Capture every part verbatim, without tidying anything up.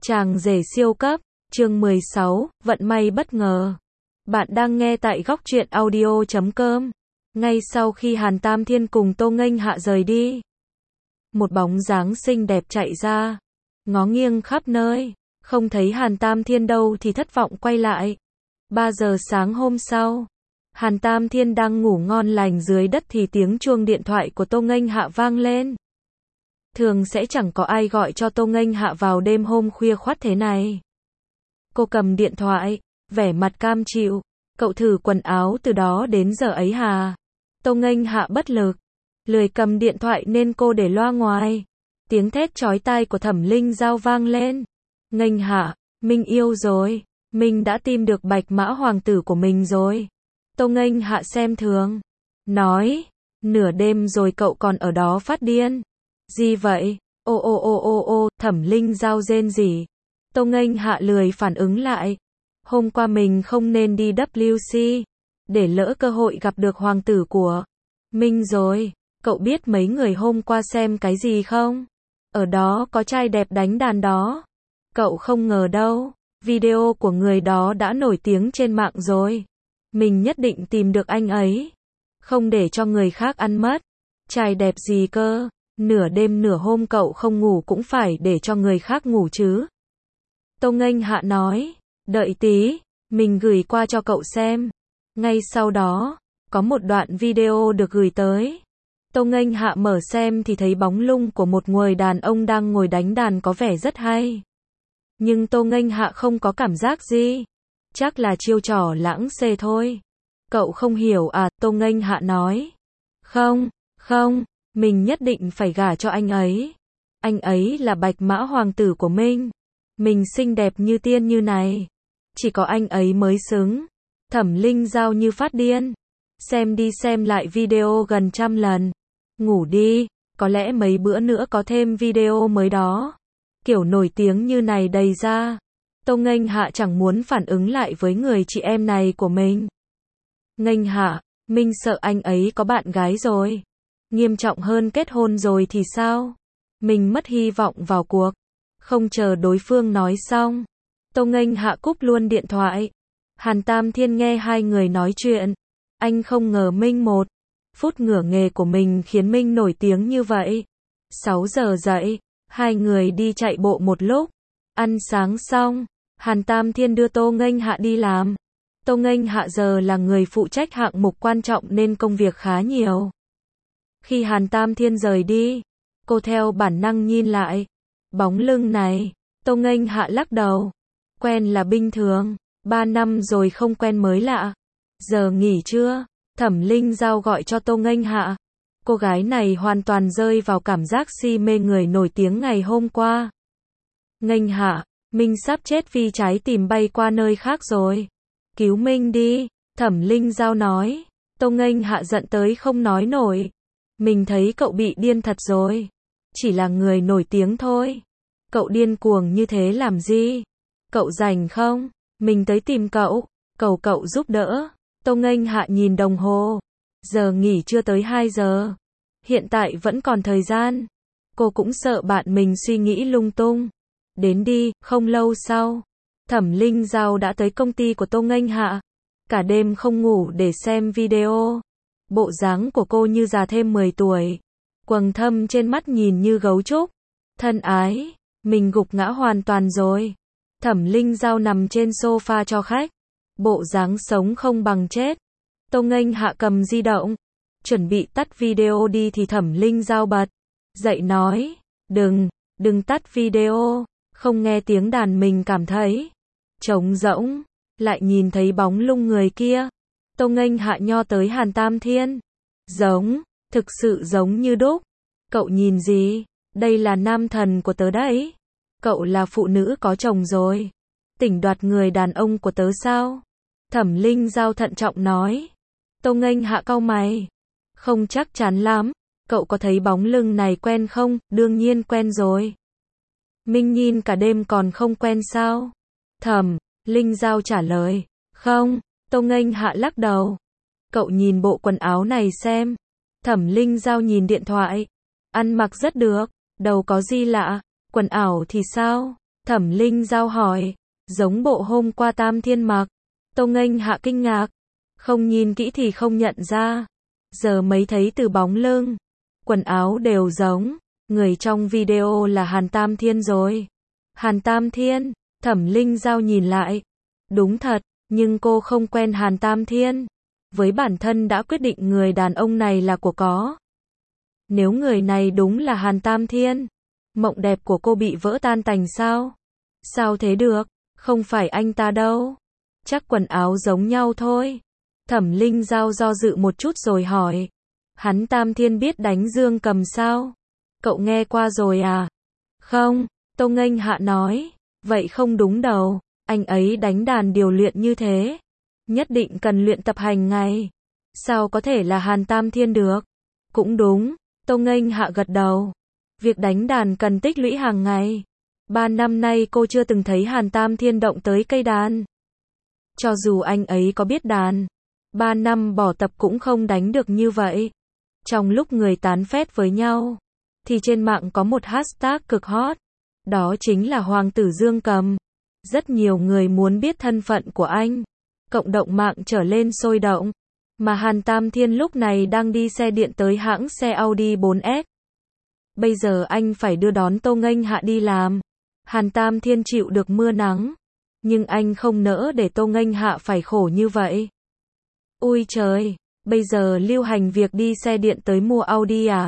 Chàng rể siêu cấp, chương mười sáu, vận may bất ngờ. Bạn đang nghe tại góc truyện audio chấm com. Ngay sau khi Hàn Tam Thiên cùng Tô Nghênh Hạ rời đi, một bóng dáng xinh đẹp chạy ra, ngó nghiêng khắp nơi, không thấy Hàn Tam Thiên đâu thì thất vọng quay lại. ba giờ sáng hôm sau, Hàn Tam Thiên đang ngủ ngon lành dưới đất thì tiếng chuông điện thoại của Tô Nghênh Hạ vang lên. Thường sẽ chẳng có ai gọi cho Tô Nghênh Hạ vào đêm hôm khuya khoắt thế này. Cô cầm điện thoại, vẻ mặt cam chịu. Cậu thử quần áo từ đó đến giờ ấy hà? Tô Nghênh Hạ bất lực, lười cầm điện thoại nên cô để loa ngoài. Tiếng thét chói tai của Thẩm Linh Giao vang lên. Nghênh Hạ, mình yêu rồi. Mình đã tìm được bạch mã hoàng tử của mình rồi. Tô Nghênh Hạ xem thường, nói, nửa đêm rồi cậu còn ở đó phát điên. Gì vậy? Ô ô ô ô ô, Thẩm Linh Giao rên rỉ. Tô Nghênh Hạ lười phản ứng lại. Hôm qua mình không nên đi W C, để lỡ cơ hội gặp được hoàng tử của mình rồi. Cậu biết mấy người hôm qua xem cái gì không? Ở đó có trai đẹp đánh đàn đó. Cậu không ngờ đâu, video của người đó đã nổi tiếng trên mạng rồi. Mình nhất định tìm được anh ấy, không để cho người khác ăn mất. Trai đẹp gì cơ? Nửa đêm nửa hôm cậu không ngủ cũng phải để cho người khác ngủ chứ. Tô Nghênh Hạ nói, đợi tí, mình gửi qua cho cậu xem. Ngay sau đó, có một đoạn video được gửi tới. Tô Nghênh Hạ mở xem thì thấy bóng lưng của một người đàn ông đang ngồi đánh đàn có vẻ rất hay. Nhưng Tô Nghênh Hạ không có cảm giác gì. Chắc là chiêu trò lãng xê thôi. Cậu không hiểu à? Tô Nghênh Hạ nói. Không, không, mình nhất định phải gả cho anh ấy. Anh ấy là bạch mã hoàng tử của mình. Mình xinh đẹp như tiên như này, chỉ có anh ấy mới xứng. Thẩm Linh Giao như phát điên. Xem đi xem lại video gần trăm lần. Ngủ đi, có lẽ mấy bữa nữa có thêm video mới đó. Kiểu nổi tiếng như này đầy ra. Tô Nghênh Hạ chẳng muốn phản ứng lại với người chị em này của mình. Nghênh Hạ, mình sợ anh ấy có bạn gái rồi. Nghiêm trọng hơn kết hôn rồi thì sao? Mình mất hy vọng vào cuộc. Không chờ đối phương nói xong, Tô Nghênh Hạ cúp luôn điện thoại. Hàn Tam Thiên nghe hai người nói chuyện. Anh không ngờ Minh một phút ngửa nghề của mình khiến Minh nổi tiếng như vậy. sáu giờ dậy, hai người đi chạy bộ một lúc. Ăn sáng xong, Hàn Tam Thiên đưa Tô Nghênh Hạ đi làm. Tô Nghênh Hạ giờ là người phụ trách hạng mục quan trọng nên công việc khá nhiều. Khi Hàn Tam Thiên rời đi, cô theo bản năng nhìn lại. Bóng lưng này, Tô Nghênh Hạ lắc đầu. Quen là bình thường, ba năm rồi không quen mới lạ. Giờ nghỉ trưa, Thẩm Linh Giao gọi cho Tô Nghênh Hạ. Cô gái này hoàn toàn rơi vào cảm giác si mê người nổi tiếng ngày hôm qua. Nghênh Hạ, mình sắp chết vì trái tim bay qua nơi khác rồi. Cứu mình đi, Thẩm Linh Giao nói. Tô Nghênh Hạ giận tới không nói nổi. Mình thấy cậu bị điên thật rồi. Chỉ là người nổi tiếng thôi. Cậu điên cuồng như thế làm gì? Cậu rảnh không? Mình tới tìm cậu, cầu cậu giúp đỡ. Tô Nghênh Hạ nhìn đồng hồ. Giờ nghỉ chưa tới hai giờ. Hiện tại vẫn còn thời gian. Cô cũng sợ bạn mình suy nghĩ lung tung. Đến đi, không lâu sau. Thẩm Linh Giao đã tới công ty của Tô Nghênh Hạ. Cả đêm không ngủ để xem video. Bộ dáng của cô như già thêm mười tuổi. Quầng thâm trên mắt nhìn như gấu trúc. Thân ái, mình gục ngã hoàn toàn rồi. Thẩm Linh Giao nằm trên sofa cho khách. Bộ dáng sống không bằng chết. Tô Nghênh Hạ cầm di động, chuẩn bị tắt video đi thì Thẩm Linh Giao bật dậy nói, đừng, đừng tắt video. Không nghe tiếng đàn mình cảm thấy trống rỗng. Lại nhìn thấy bóng lưng người kia. Tô Nghênh Hạ nho tới Hàn Tam Thiên. Giống, thực sự giống như đúc. Cậu nhìn gì? Đây là nam thần của tớ đấy. Cậu là phụ nữ có chồng rồi. Tỉnh đoạt người đàn ông của tớ sao? Thẩm Linh Giao thận trọng nói. Tô Nghênh Hạ cau mày. Không chắc chắn lắm. Cậu có thấy bóng lưng này quen không? Đương nhiên quen rồi. Minh nhìn cả đêm còn không quen sao? Thẩm Linh Giao trả lời. Không. Tô Nghênh Hạ lắc đầu. Cậu nhìn bộ quần áo này xem. Thẩm Linh Giao nhìn điện thoại. Ăn mặc rất được. Đâu có gì lạ. Quần ảo thì sao? Thẩm Linh Giao hỏi. Giống bộ hôm qua Tam Thiên mặc. Tô Nghênh Hạ kinh ngạc. Không nhìn kỹ thì không nhận ra. Giờ mới thấy từ bóng lưng. Quần áo đều giống. Người trong video là Hàn Tam Thiên rồi. Hàn Tam Thiên. Thẩm Linh Giao nhìn lại. Đúng thật, nhưng cô không quen Hàn Tam Thiên. Với bản thân đã quyết định người đàn ông này là của có. Nếu người này đúng là Hàn Tam Thiên, mộng đẹp của cô bị vỡ tan tành sao? Sao thế được? Không phải anh ta đâu. Chắc quần áo giống nhau thôi. Thẩm Linh Giao do dự một chút rồi hỏi. Hắn Tam Thiên biết đánh dương cầm sao? Cậu nghe qua rồi à? Không, Tô Nghênh Hạ nói. Vậy không đúng đâu. Anh ấy đánh đàn điều luyện như thế. Nhất định cần luyện tập hàng ngày. Sao có thể là Hàn Tam Thiên được? Cũng đúng. Tô Nghênh Hạ gật đầu. Việc đánh đàn cần tích lũy hàng ngày. Ba năm nay cô chưa từng thấy Hàn Tam Thiên động tới cây đàn. Cho dù anh ấy có biết đàn, ba năm bỏ tập cũng không đánh được như vậy. Trong lúc người tán phét với nhau, thì trên mạng có một hashtag cực hot. Đó chính là Hoàng tử Dương Cầm. Rất nhiều người muốn biết thân phận của anh. Cộng đồng mạng trở lên sôi động. Mà Hàn Tam Thiên lúc này đang đi xe điện tới hãng xe Audi bốn S. Bây giờ anh phải đưa đón Tô Nghênh Hạ đi làm. Hàn Tam Thiên chịu được mưa nắng. Nhưng anh không nỡ để Tô Nghênh Hạ phải khổ như vậy. Ui trời, bây giờ lưu hành việc đi xe điện tới mua Audi à?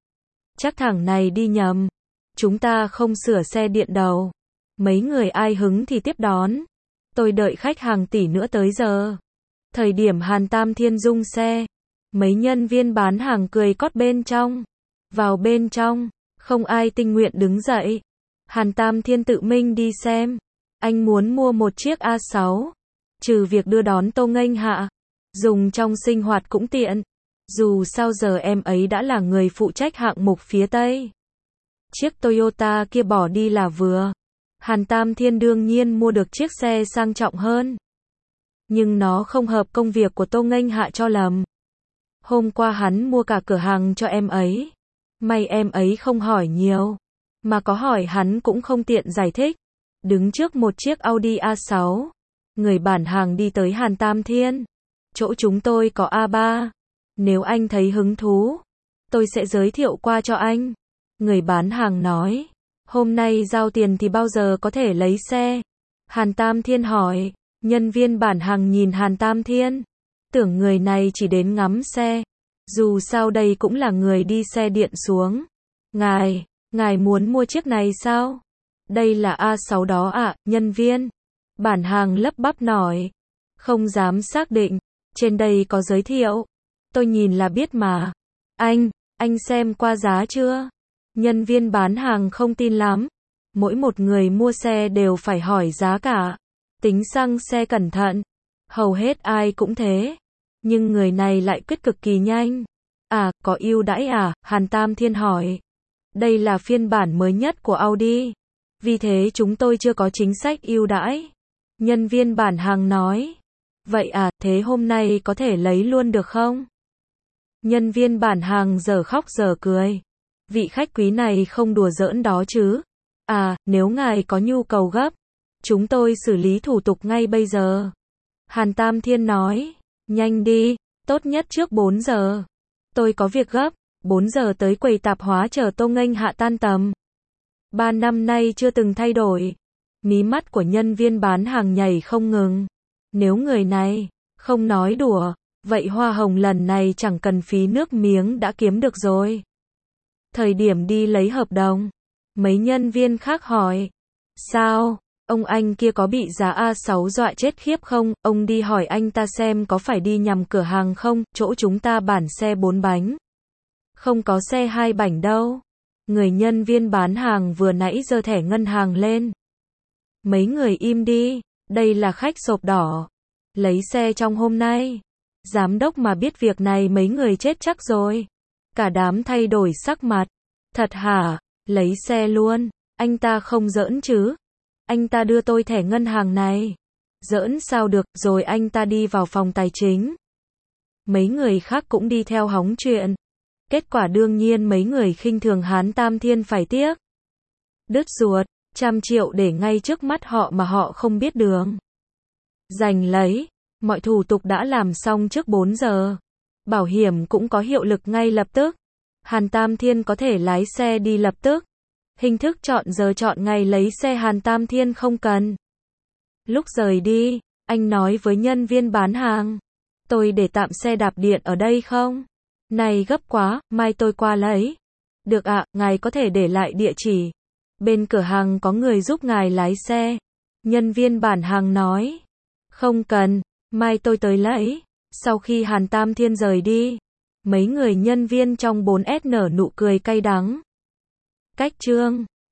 Chắc thằng này đi nhầm. Chúng ta không sửa xe điện đâu. Mấy người ai hứng thì tiếp đón. Tôi đợi khách hàng tỷ nữa tới giờ. Thời điểm Hàn Tam Thiên dung xe, mấy nhân viên bán hàng cười cót bên trong. Vào bên trong, không ai tình nguyện đứng dậy. Hàn Tam Thiên tự mình đi xem. Anh muốn mua một chiếc A sáu. Trừ việc đưa đón Tô Nghênh Hạ, dùng trong sinh hoạt cũng tiện. Dù sao giờ em ấy đã là người phụ trách hạng mục phía Tây. Chiếc Toyota kia bỏ đi là vừa. Hàn Tam Thiên đương nhiên mua được chiếc xe sang trọng hơn. Nhưng nó không hợp công việc của Tô Nghênh Hạ cho lầm. Hôm qua hắn mua cả cửa hàng cho em ấy. May em ấy không hỏi nhiều. Mà có hỏi hắn cũng không tiện giải thích. Đứng trước một chiếc Audi A sáu. Người bản hàng đi tới Hàn Tam Thiên. Chỗ chúng tôi có A ba. Nếu anh thấy hứng thú, tôi sẽ giới thiệu qua cho anh. Người bán hàng nói. Hôm nay giao tiền thì bao giờ có thể lấy xe? Hàn Tam Thiên hỏi. Nhân viên bản hàng nhìn Hàn Tam Thiên. Tưởng người này chỉ đến ngắm xe. Dù sao đây cũng là người đi xe điện xuống. Ngài, ngài muốn mua chiếc này sao? Đây là A sáu đó ạ, à, nhân viên. Bản hàng lắp bắp nói. Không dám xác định. Trên đây có giới thiệu. Tôi nhìn là biết mà. Anh, anh xem qua giá chưa? Nhân viên bán hàng không tin lắm. Mỗi một người mua xe đều phải hỏi giá cả. Tính xăng xe cẩn thận. Hầu hết ai cũng thế. Nhưng người này lại quyết cực kỳ nhanh. À, có ưu đãi à? Hàn Tam Thiên hỏi. Đây là phiên bản mới nhất của Audi. Vì thế chúng tôi chưa có chính sách ưu đãi. Nhân viên bản hàng nói. Vậy à, thế hôm nay có thể lấy luôn được không? Nhân viên bản hàng giờ khóc giờ cười. Vị khách quý này không đùa giỡn đó chứ. À, nếu ngài có nhu cầu gấp, chúng tôi xử lý thủ tục ngay bây giờ. Hàn Tam Thiên nói. Nhanh đi, tốt nhất trước bốn giờ. Tôi có việc gấp. bốn giờ tới quầy tạp hóa chờ Tô Nghênh Hạ tan tầm. Ba năm nay chưa từng thay đổi. Mí mắt của nhân viên bán hàng nhảy không ngừng. Nếu người này không nói đùa, vậy hoa hồng lần này chẳng cần phí nước miếng đã kiếm được rồi. Thời điểm đi lấy hợp đồng, mấy nhân viên khác hỏi. Sao, ông anh kia có bị giá A sáu dọa chết khiếp không? Ông đi hỏi anh ta xem có phải đi nhầm cửa hàng không? Chỗ chúng ta bản xe bốn bánh. Không có xe hai bánh đâu. Người nhân viên bán hàng vừa nãy giơ thẻ ngân hàng lên. Mấy người im đi, đây là khách sộp đỏ. Lấy xe trong hôm nay. Giám đốc mà biết việc này mấy người chết chắc rồi. Cả đám thay đổi sắc mặt. Thật hả? Lấy xe luôn. Anh ta không giỡn chứ? Anh ta đưa tôi thẻ ngân hàng này. Giỡn sao được, rồi anh ta đi vào phòng tài chính. Mấy người khác cũng đi theo hóng chuyện. Kết quả đương nhiên mấy người khinh thường Hán Tam Thiên phải tiếc. Đứt ruột, Trăm triệu để ngay trước mắt họ mà họ không biết đường. Giành lấy. Mọi thủ tục đã làm xong trước bốn giờ. Bảo hiểm cũng có hiệu lực ngay lập tức. Hàn Tam Thiên có thể lái xe đi lập tức. Hình thức chọn giờ chọn ngày lấy xe Hàn Tam Thiên không cần. Lúc rời đi, anh nói với nhân viên bán hàng. Tôi để tạm xe đạp điện ở đây không? Này gấp quá, mai tôi qua lấy. Được ạ, ngài có thể để lại địa chỉ. Bên cửa hàng có người giúp ngài lái xe. Nhân viên bán hàng nói. Không cần, mai tôi tới lấy. Sau khi Hàn Tam Thiên rời đi, mấy người nhân viên trong bốn S nở nụ cười cay đắng. Cách chương